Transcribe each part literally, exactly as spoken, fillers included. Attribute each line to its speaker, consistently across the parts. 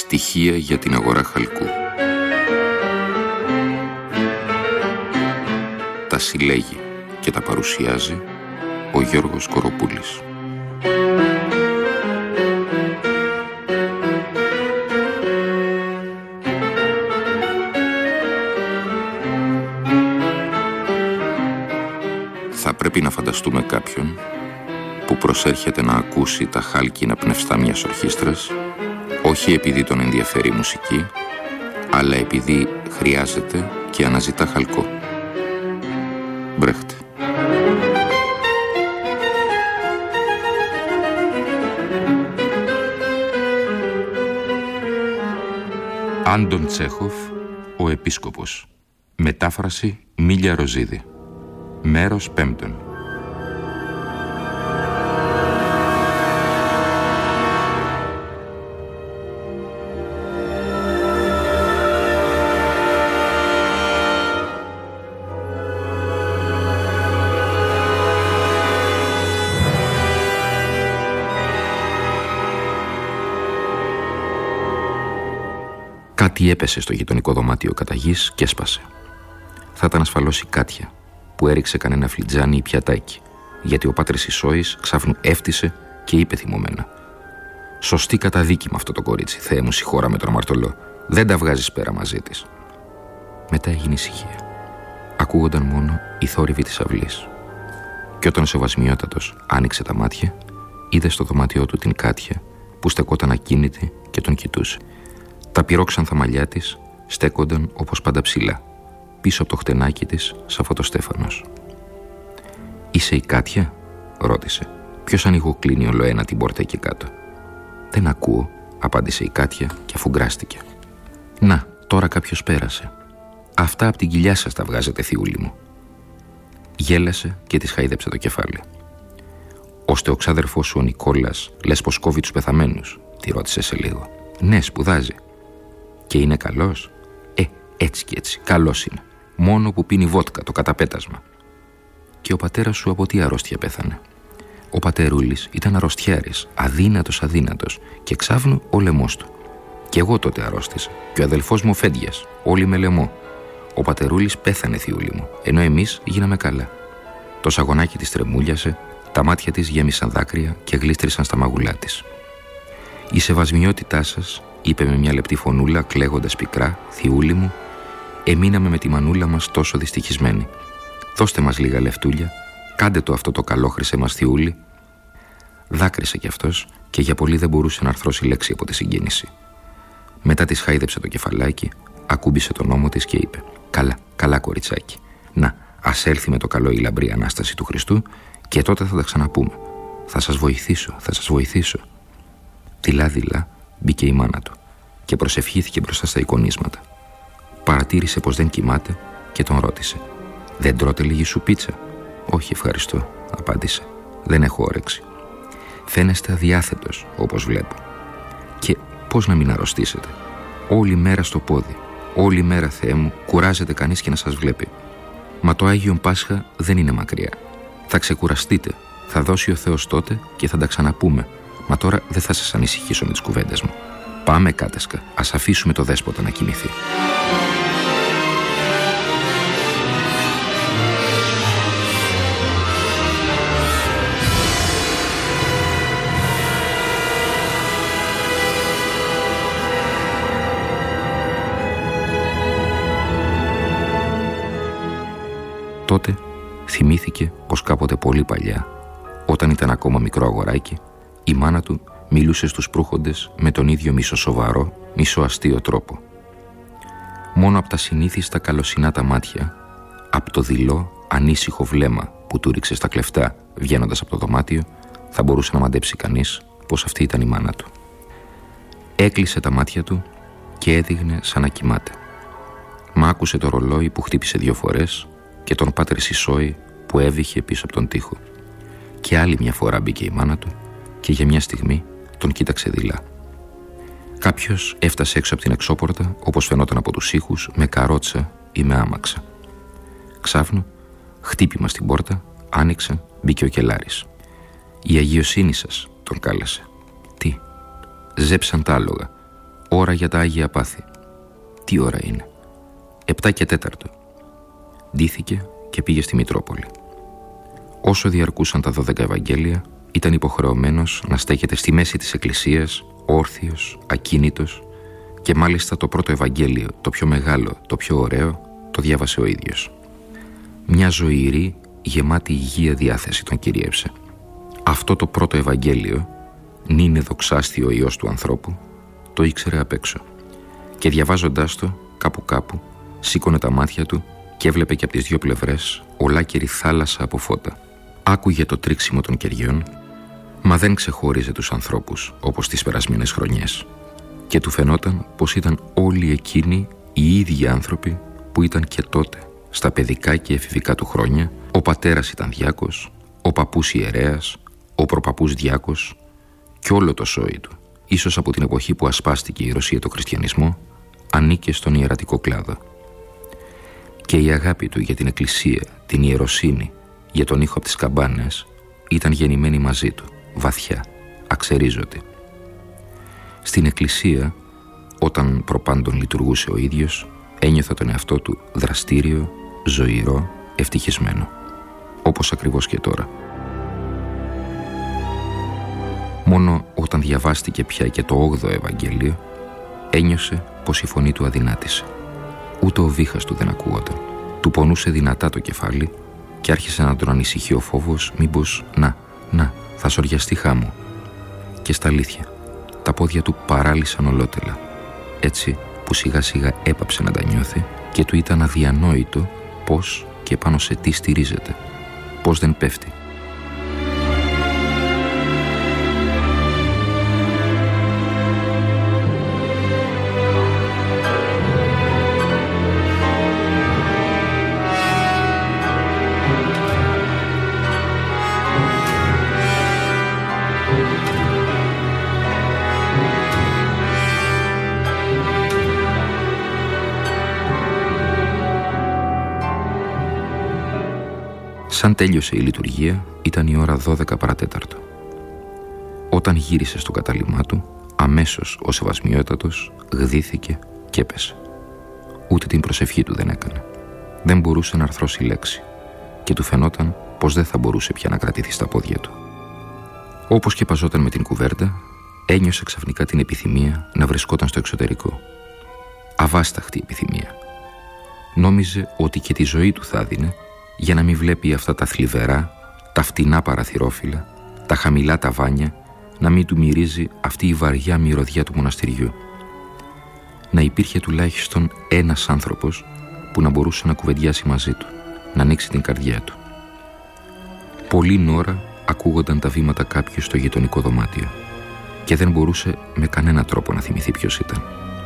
Speaker 1: Στοιχεία για την αγορά χαλκού. Τα συλλέγει και τα παρουσιάζει ο Γιώργος Κοροπούλης. Θα πρέπει να φανταστούμε κάποιον που προσέρχεται να ακούσει τα χάλκινα πνευστά μιας ορχήστρας, όχι επειδή τον ενδιαφέρει η μουσική, αλλά επειδή χρειάζεται και αναζητά χαλκό. Μπρέχτε. Άντων Τσέχοφ, ο Επίσκοπος. Μετάφραση Μίλια Ροζίδη. Μέρος πέμπτον. Κάτι έπεσε στο γειτονικό δωμάτιο καταγής και έσπασε. Θα ήταν ασφαλώς η Κάτια, που έριξε κανένα φλιτζάνι ή πιατάκι, γιατί ο Πάτρης Ισόης ξάφνου έφτισε και είπε θυμωμένα: «Σωστή καταδίκη με αυτό το κορίτσι, Θεέ μου συγχώρα με τον αμαρτωλό. Δεν τα βγάζεις πέρα μαζί της». Μετά έγινε ησυχία. Ακούγονταν μόνο οι θόρυβοι της αυλής. Και όταν ο Σεβασμιότατος άνοιξε τα μάτια, είδε στο δωμάτιό του την Κάτια, που στεκόταν ακίνητη και τον κοιτούσε. Τα πυρόξανθα μαλλιά της στέκονταν όπως πάντα ψηλά, πίσω από το χτενάκι της σαν φωτοστέφανος. «Είσαι η Κάτια?» ρώτησε. «Ποιος ανοιγοκλίνει ολοένα την πόρτα εκεί κάτω?» «Δεν ακούω», απάντησε η Κάτια και αφουγκράστηκε. «Να, τώρα κάποιος πέρασε. Αυτά από την κοιλιά σας τα βγάζετε, θειούλη μου». Γέλασε και της χαΐδεψε το κεφάλι. «Ώστε ο ξάδερφός σου ο Νικόλας λες πως κόβει τους πεθαμένους?» τη ρώτησε σε λίγο. «Ναι, σπουδάζει». «Και είναι καλός?» «Ε, έτσι κι έτσι, καλός είναι. Μόνο που πίνει βότκα, το καταπέτασμα». «Και ο πατέρας σου από τι αρρώστια πέθανε?» «Ο πατερούλης ήταν αρρωστιάρης, αδύνατος αδύνατος, και ξάφνου ο λαιμός του. Κι εγώ τότε αρρώστησα, και ο αδελφός μου ο Φέντιας, όλοι με λαιμό. Ο πατερούλης πέθανε, θειούλη μου, ενώ εμείς γίναμε καλά». Το σαγονάκι της τρεμούλιασε, τα μάτια της γέμισαν δάκρυα και γλίστρησαν στα μαγουλά της. «Η σεβασμιότητά σας», είπε με μια λεπτή φωνούλα, κλαίγοντας πικρά, «θειούλη μου, εμείναμε με τη μανούλα μας τόσο δυστυχισμένοι. Δώστε μας λίγα λεφτούλια, κάντε το αυτό το καλό, χρυσέ μας θειούλη». Δάκρυσε κι αυτός και για πολύ δεν μπορούσε να αρθρώσει λέξη από τη συγκίνηση. Μετά της χάιδεψε το κεφαλάκι, ακούμπησε τον ώμο της και είπε: «Καλά, καλά κοριτσάκι. Να, ας έλθει με το καλό η λαμπρή Ανάσταση του Χριστού και τότε θα τα ξαναπούμε. Θα σας βοηθήσω, θα σας βοηθήσω». Δειλά-δειλά μπήκε η μάνα του και προσευχήθηκε μπροστά στα εικονίσματα. Παρατήρησε πως δεν κοιμάται και τον ρώτησε: «Δεν τρώτε λίγη σουπίτσα?» «Όχι, ευχαριστώ», απάντησε. «Δεν έχω όρεξη». «Φαίνεστε αδιάθετος, όπως βλέπω». «Και πώς να μην αρρωστήσετε? Όλη μέρα στο πόδι, όλη μέρα, Θεέ μου, κουράζεται κανείς και να σας βλέπει. Μα το Άγιον Πάσχα δεν είναι μακριά. Θα ξεκουραστείτε, θα δώσει ο Θεός τότε και θα τα ξαναπούμε. Μα τώρα δεν θα σας ανησυχήσω με τις κουβέντες μου. Πάμε, κάτεσκα, ας αφήσουμε το δέσποτα να κοιμηθεί». Τότε θυμήθηκε πως κάποτε πολύ παλιά, όταν ήταν ακόμα μικρό αγοράκι, η μάνα του μιλούσε στους προύχοντες με τον ίδιο μισοσοβαρό, μισοαστείο τρόπο. Μόνο από τα συνήθιστα καλοσυνά τα μάτια, από το δειλό, ανήσυχο βλέμμα που του ρίξε στα κλεφτά βγαίνοντας από το δωμάτιο, θα μπορούσε να μαντέψει κανείς πως αυτή ήταν η μάνα του. Έκλεισε τα μάτια του και έδειχνε σαν να κοιμάται. Μα άκουσε το ρολόι που χτύπησε δύο φορές και τον Πάτερ Σισόη που έβηχε πίσω από τον τοίχο. Και άλλη μια φορά μπήκε η μάνα του και για μια στιγμή τον κοίταξε δειλά. Κάποιος έφτασε έξω από την εξώπορτα, όπως φαινόταν από τους ήχους, με καρότσα ή με άμαξα. Ξάφνου, χτύπημα στην πόρτα, άνοιξε, μπήκε ο κελάρης. «Η αγιοσύνη σας», τον κάλεσε. «Τι?» «Ζέψαν τα άλογα. Ώρα για τα Άγια Πάθη. Τι ώρα είναι? Επτά και τέταρτο. Ντύθηκε και πήγε στη Μητρόπολη. Όσο διαρκούσαν τα δώδεκα Ευαγγέλια, ήταν υποχρεωμένος να στέκεται στη μέση της εκκλησίας, όρθιος, ακίνητος, και μάλιστα το πρώτο Ευαγγέλιο, το πιο μεγάλο, το πιο ωραίο, το διάβασε ο ίδιος. Μια ζωηρή, γεμάτη υγεία διάθεση τον κυρίευσε. Αυτό το πρώτο Ευαγγέλιο, νυν δοξάστη ο Υιός του ανθρώπου, το ήξερε απ' έξω. Και διαβάζοντάς το, κάπου κάπου, σήκωνε τα μάτια του και έβλεπε και από τις δύο πλευρές ολάκερη θάλασσα από φώτα. Άκουγε το τρίξιμο των κεριών, μα δεν ξεχώριζε τους ανθρώπους όπως τις περασμένες χρονιές. Και του φαινόταν πως ήταν όλοι εκείνοι οι ίδιοι άνθρωποι που ήταν και τότε, στα παιδικά και εφηβικά του χρόνια. Ο πατέρας ήταν διάκος, ο παππούς ιερέας, ο προπαππούς διάκος, και όλο το σόι του, ίσως από την εποχή που ασπάστηκε η Ρωσία το χριστιανισμό, ανήκε στον ιερατικό κλάδο. Και η αγάπη του για την εκκλησία, την ιεροσύνη, για τον ήχο από τις καμπάνες, ήταν γεννημένη μαζί του, βαθιά, αξερίζωτη. Στην εκκλησία, όταν προπάντων λειτουργούσε ο ίδιος, ένιωθε τον εαυτό του δραστήριο, ζωηρό, ευτυχισμένο. Όπως ακριβώς και τώρα. Μόνο όταν διαβάστηκε πια και το όγδοο Ευαγγέλιο, ένιωσε πως η φωνή του αδυνάτησε. Ούτε ο βήχας του δεν ακούγονταν. Του πονούσε δυνατά το κεφάλι και άρχισε να τον ανησυχεί ο φόβος μήπως να, να, θα σοριαστεί χάμω. Και στα αλήθεια, τα πόδια του παράλυσαν ολότελα, έτσι που σιγά σιγά έπαψε να τα νιώθει και του ήταν αδιανόητο πώς και πάνω σε τι στηρίζεται, πώς δεν πέφτει. Σαν τέλειωσε η λειτουργία, ήταν η ώρα δώδεκα παρατέταρτο. Όταν γύρισε στο κατάλημά του, αμέσως ο Σεβασμιότατος γδύθηκε και έπεσε. Ούτε την προσευχή του δεν έκανε. Δεν μπορούσε να αρθρώσει λέξη και του φαινόταν πως δεν θα μπορούσε πια να κρατηθεί στα πόδια του. Όπως και παζόταν με την κουβέρτα, ένιωσε ξαφνικά την επιθυμία να βρισκόταν στο εξωτερικό. Αβάσταχτη επιθυμία. Νόμιζε ότι και τη ζωή του θα δίνε για να μην βλέπει αυτά τα θλιβερά, τα φτηνά παραθυρόφυλλα, τα χαμηλά ταβάνια, να μην του μυρίζει αυτή η βαριά μυρωδιά του μοναστηριού. Να υπήρχε τουλάχιστον ένας άνθρωπος που να μπορούσε να κουβεντιάσει μαζί του, να ανοίξει την καρδιά του. Πολλή ώρα ακούγονταν τα βήματα κάποιου στο γειτονικό δωμάτιο και δεν μπορούσε με κανένα τρόπο να θυμηθεί ποιος ήταν.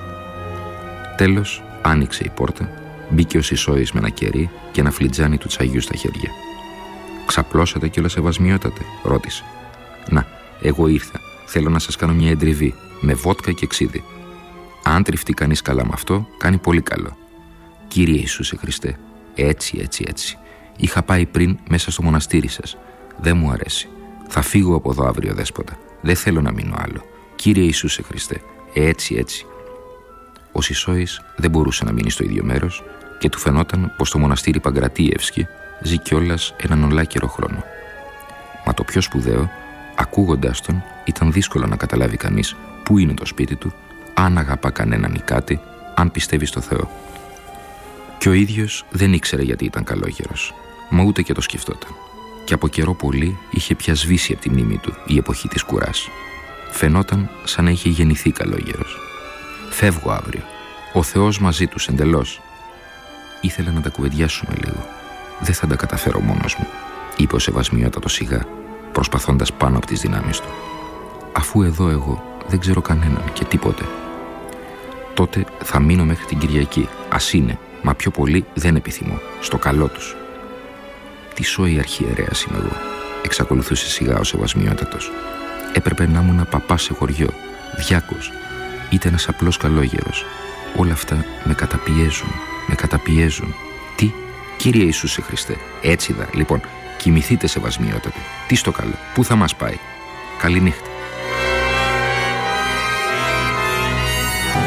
Speaker 1: Τέλος, άνοιξε η πόρτα. Μπήκε ο Σισόης με ένα κερί και ένα φλιτζάνι του τσαγιού στα χέρια. «Ξαπλώσατε κιόλας, Σεβασμιότατε?» ρώτησε. «Να, εγώ ήρθα. Θέλω να σας κάνω μια εντριβή με βότκα και ξύδι. Αν τριφτεί κανείς καλά με αυτό, κάνει πολύ καλό. Κύριε Ιησούσε Χριστέ, έτσι, έτσι, έτσι. Είχα πάει πριν μέσα στο μοναστήρι σας. Δεν μου αρέσει. Θα φύγω από εδώ αύριο, δέσποτα. Δεν θέλω να μείνω άλλο. Κύριε Ιησούσε Χριστέ, έτσι, έτσι». Ο Σισόης δεν μπορούσε να μείνει στο ίδιο μέρος και του φαινόταν πως το μοναστήρι Παγκρατίευσκι ζει κιόλας έναν ολάκερο χρόνο. Μα το πιο σπουδαίο, ακούγοντάς τον, ήταν δύσκολο να καταλάβει κανείς πού είναι το σπίτι του, αν αγαπά κανέναν ή κάτι, αν πιστεύει στο Θεό. Και ο ίδιος δεν ήξερε γιατί ήταν καλόγερος, μα ούτε και το σκεφτόταν. Και από καιρό πολύ είχε πια σβήσει από τη μνήμη του η εποχή της κουράς. Φαινόταν σαν να είχε γεννηθεί καλόγερος. «Φεύγω αύριο. Ο Θεός μαζί τους εντελώς». «Ήθελα να τα κουβεντιάσουμε λίγο. Δεν θα τα καταφέρω μόνος μου», είπε ο Σεβασμιότατος σιγά, προσπαθώντας πάνω από τις δυνάμεις του. «Αφού εδώ εγώ δεν ξέρω κανέναν και τίποτε». «Τότε θα μείνω μέχρι την Κυριακή. Ας είναι, μα πιο πολύ δεν επιθυμώ. Στο καλό τους». «Τι σόη αρχιερέας είμαι εγώ», εξακολουθούσε σιγά ο Σεβασμιότατος. «Έπρεπε να ήμουν παπάς σε χωριό, διάκος. Είτε ένας απλός καλόγερος. Όλα αυτά με καταπιέζουν, με καταπιέζουν». «Τι, Κύριε Ιησούσε Χριστέ, έτσι δα. Λοιπόν, κοιμηθείτε, Σεβασμιότατε. Τι στο καλό, πού θα μας πάει. Καληνύχτα».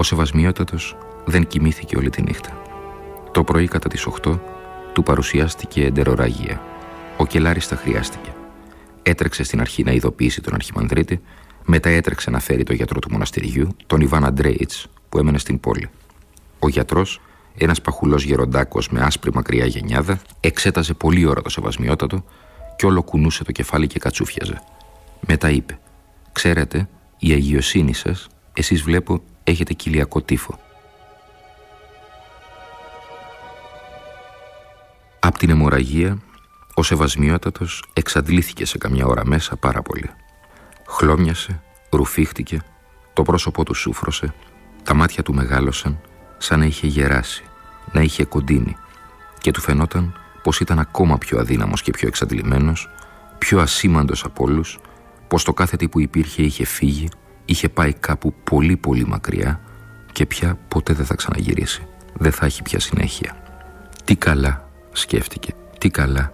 Speaker 1: Ο Σεβασμιότατος δεν κοιμήθηκε όλη τη νύχτα. Το πρωί κατά τις οκτώ του παρουσιάστηκε εντεροραγία. Ο Κελάρης τα χρειάστηκε. Έτρεξε στην αρχή να ειδοποιήσει τον Αρχιμανδρίτη, μετά έτρεξε να φέρει τον γιατρό του μοναστηριού, τον Ιβάν Αντρέιτς, που έμενε στην πόλη. Ο γιατρός, ένας παχουλός γεροντάκος με άσπρη μακριά γενιάδα, εξέταζε πολύ ώρα το Σεβασμιότατο και όλο κουνούσε το κεφάλι και κατσούφιαζε. Μετά είπε: «Ξέρετε, η αγιοσύνη σας, εσείς βλέπω έχετε κοιλιακό τύφο». Απ' την αιμορραγία, ο Σεβασμιότατος εξαντλήθηκε σε καμιά ώρα μέσα πάρα πολύ. Χλώμιασε, ρουφήχτηκε, το πρόσωπό του σούφρωσε, τα μάτια του μεγάλωσαν σαν να είχε γεράσει, να είχε κοντίνει, και του φαινόταν πως ήταν ακόμα πιο αδύναμος και πιο εξαντλημένος, πιο ασήμαντος από όλους, πως το κάθε τι που υπήρχε είχε φύγει, είχε πάει κάπου πολύ πολύ μακριά και πια ποτέ δεν θα ξαναγυρίσει, δεν θα έχει πια συνέχεια. Τι καλά, σκέφτηκε, τι καλά.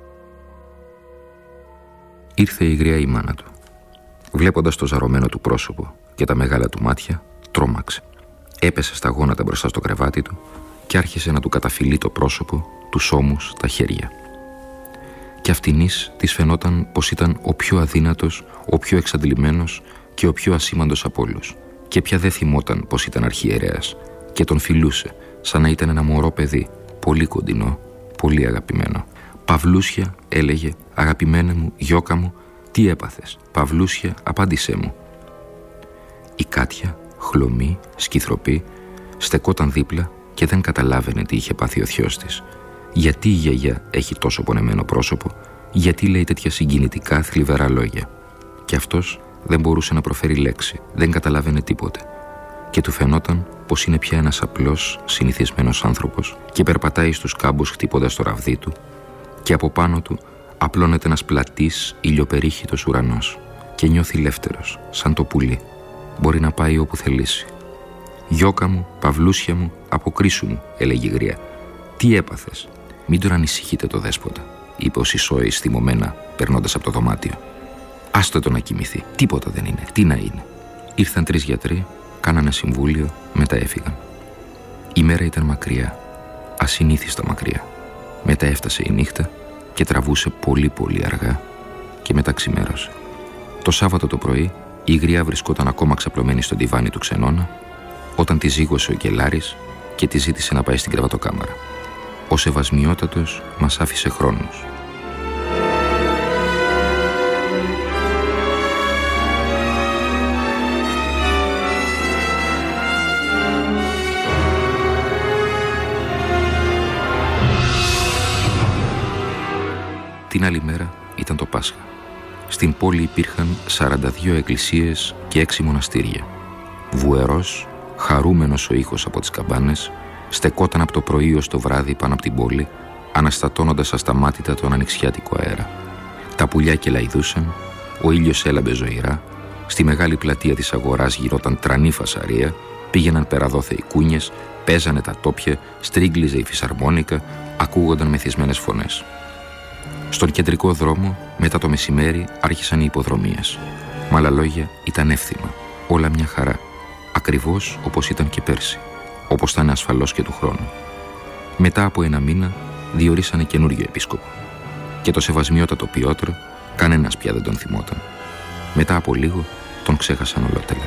Speaker 1: Ήρθε η γριά η μάνα του. Βλέποντας το ζαρωμένο του πρόσωπο και τα μεγάλα του μάτια, τρόμαξε. Έπεσε στα γόνατα μπροστά στο κρεβάτι του και άρχισε να του καταφυλεί το πρόσωπο, τους ώμους, τα χέρια. Και αυτινής της φαινόταν πως ήταν ο πιο αδύνατος, ο πιο εξαντλημένος και ο πιο ασήμαντος από όλους. Και πια δεν θυμόταν πως ήταν αρχιερέας και τον φιλούσε σαν να ήταν ένα μωρό παιδί, πολύ κοντινό, πολύ αγαπημένο. «Παυλούσια», έλεγε, «αγαπημένε μου, γιώκα μου, τι έπαθες? Παυλούσια, απάντησέ μου». Η Κάτια, χλωμή, σκυθροπή, στεκόταν δίπλα και δεν καταλάβαινε τι είχε πάθει ο θειός της. Γιατί η γιαγιά έχει τόσο πονεμένο πρόσωπο, γιατί λέει τέτοια συγκινητικά, θλιβερά λόγια. Και αυτός δεν μπορούσε να προφέρει λέξη, δεν καταλάβαινε τίποτε. Και του φαινόταν πως είναι πια ένας απλός, συνηθισμένος άνθρωπος και περπατάει στους κάμπους χτυπώντας το ραβδί του, και από πάνω του απλώνεται ένας πλατής, ηλιοπερίχυτος ουρανός και νιώθει ελεύθερος, σαν το πουλί. Μπορεί να πάει όπου θελήσει. «Γιώκα μου, Παυλούσια μου, αποκρίσου μου», έλεγε η γριά. «Τι έπαθες?» «Μην τον ανησυχείτε το δέσποτα», είπε ο Σισόης θυμωμένα, περνώντας από το δωμάτιο. «Άστο το να κοιμηθεί. Τίποτα δεν είναι. Τι να είναι». Ήρθαν τρεις γιατροί, κάνανε συμβούλιο, μετά έφυγαν. Η μέρα ήταν μακριά, ασυνήθιστα μακριά. Μετά έφτασε η νύχτα και τραβούσε πολύ πολύ αργά και μετά ξημέρωσε. Το Σάββατο το πρωί η γριά βρισκόταν ακόμα ξαπλωμένη στο ντιβάνι του ξενώνα όταν τη ζήγωσε ο Κελάρης και τη ζήτησε να πάει στην κρεβατοκάμαρα. Ο Σεβασμιότατος μας άφησε χρόνους. Την άλλη μέρα ήταν το Πάσχα. Στην πόλη υπήρχαν σαράντα δύο εκκλησίες και έξι μοναστήρια. Βουερός, χαρούμενος ο ήχος από τις καμπάνες, στεκόταν από το πρωί ως το βράδυ πάνω από την πόλη, αναστατώνοντας ασταμάτητα τον ανοιξιάτικο αέρα. Τα πουλιά κελαϊδούσαν, ο ήλιος έλαμπε ζωηρά, στη μεγάλη πλατεία της αγοράς γινόταν τρανή φασαρία, πήγαιναν περαδόθε οι κούνιες, παίζανε τα τόπια, στρίγγλιζε η φυσαρμόνικα, ακούγονταν μεθυσμένες φωνές. Στον κεντρικό δρόμο, μετά το μεσημέρι, άρχισαν οι υποδρομίες. Με άλλα λόγια, ήταν εύθυμα, όλα μια χαρά, ακριβώς όπως ήταν και πέρσι, όπως θα είναι ασφαλώς και του χρόνου. Μετά από ένα μήνα, διορίσανε καινούριο επίσκοπο. Και το Σεβασμιότατο Πιότρο, κανένας πια δεν τον θυμόταν. Μετά από λίγο, τον ξέχασαν ολότελα.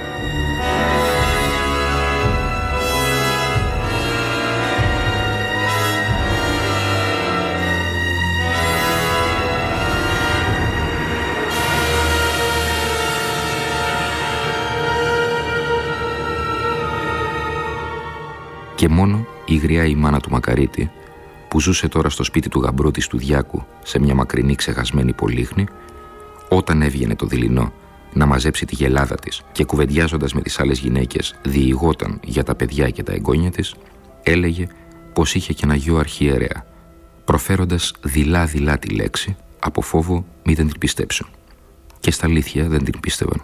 Speaker 1: Και μόνο η γριά η μάνα του Μακαρίτη, που ζούσε τώρα στο σπίτι του γαμπρού της του Διάκου σε μια μακρινή ξεχασμένη πολύχνη, όταν έβγαινε το δειλινό να μαζέψει τη γελάδα της και κουβεντιάζοντας με τις άλλες γυναίκες διηγόταν για τα παιδιά και τα εγγόνια της, έλεγε πως είχε και ένα γιο αρχιερέα, προφέροντας δειλά-δειλά τη λέξη από φόβο μη δεν την πιστέψουν. Και στα αλήθεια δεν την πίστευαν.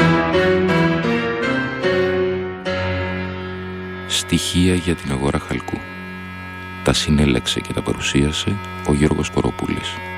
Speaker 1: Στοιχεία για την αγορά χαλκού. Τα συνέλεξε και τα παρουσίασε ο Γιώργος Κοροπούλης.